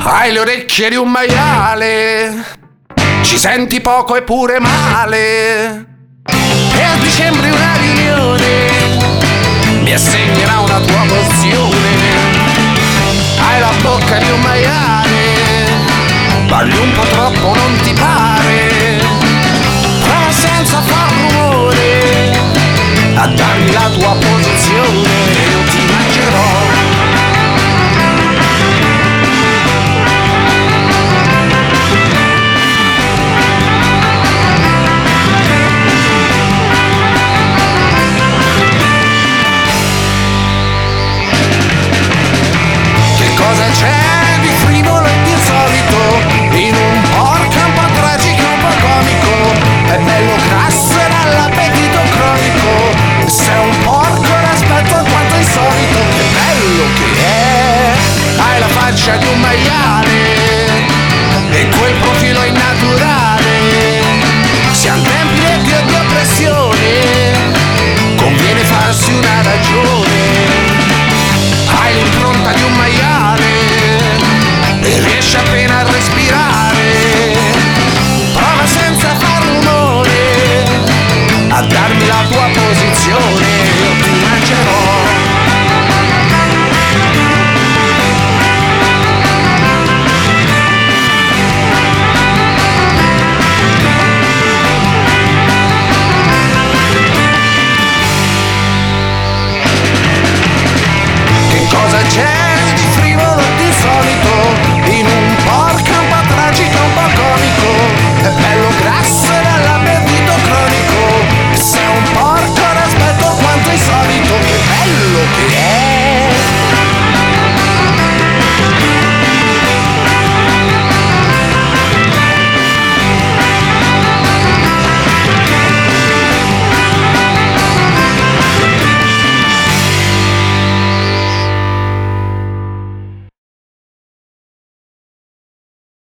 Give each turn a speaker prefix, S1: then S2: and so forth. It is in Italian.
S1: Hai le orecchie di un maiale, ci senti poco e pure male. E a dicembre una riunione mi assegnerà una tua pozione. Hai la bocca di un maiale, parli un po' troppo, non ti pare? Prova senza far rumore a darmi la tua posizione, io ti mangerò. Cosa c'è di frivolo e di insolito in un porco un po' tragico, un po' comico? È bello grasso e dall'appetito cronico. E se è un porco l'aspetto alquanto insolito, che bello che è! Hai la faccia di un maiale e quel profilo innaturale. Siamo tempi di oppressione, conviene farsi una ragione. Hai l'impronta di un maiale e riesci appena a respirare. Prova senza far rumore a darmi la tua posizione, io ti mangerò.